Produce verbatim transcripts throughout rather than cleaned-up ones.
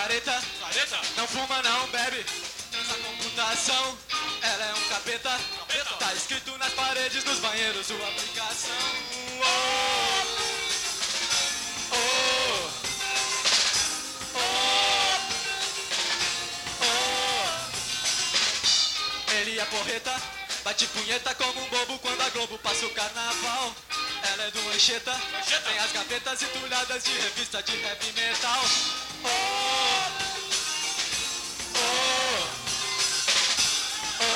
careta, Careta? não fuma, não bebe, transa computação. Ela é um capeta, Capeta? tá escrito nas paredes dos banheiros, sua aplicação. Oh, oh, oh, oh. Ele é porreta, bate punheta como um bobo quando a Globo passa o carnaval. Ela é do Anchieta, Anchieta. tem as gavetas entulhadas de revista de heavy metal. Oh, oh, oh,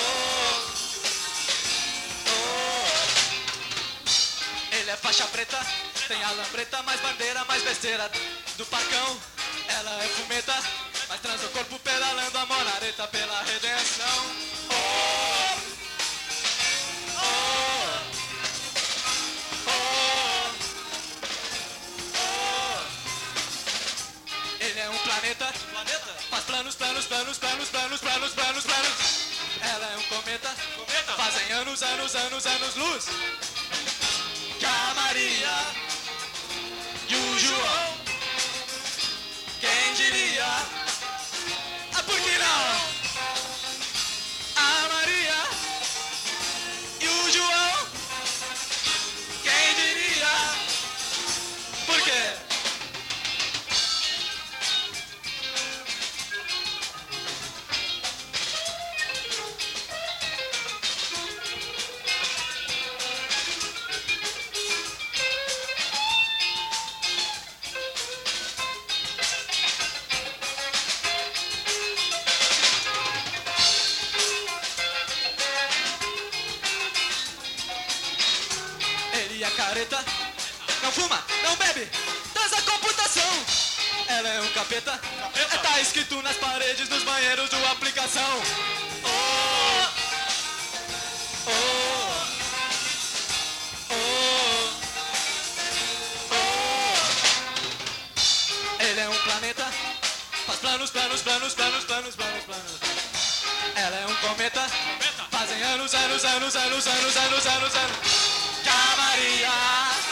oh. Ele é faixa preta, tem a lambreta, mais bandeira, mais besteira do Parcão. Ela é fumeta, mas transa o corpo pedalando a monareta pela redenção. Oh, oh, oh, oh. Ele é um planeta, Planeta? faz planos, planos, planos, planos, planos, planos, planos, planos. Ela é um cometa, Cometa? fazem anos, anos, anos, anos luz. Que a Maria e o João, quem diria? Ah, por que não? A Maria e o João, quem diria? Por quê? Ele é careta, não fuma, não bebe, transa computação. Ela é um capeta, Capeta? tá escrito nas paredes dos banheiros do aplicação. Oh, oh, oh, oh. Ele é um planeta, faz planos, planos, planos, planos, planos, planos, planos. Ela é um cometa, Cometa? fazem anos, anos, anos, anos, anos, anos, anos, anos. Que a Maria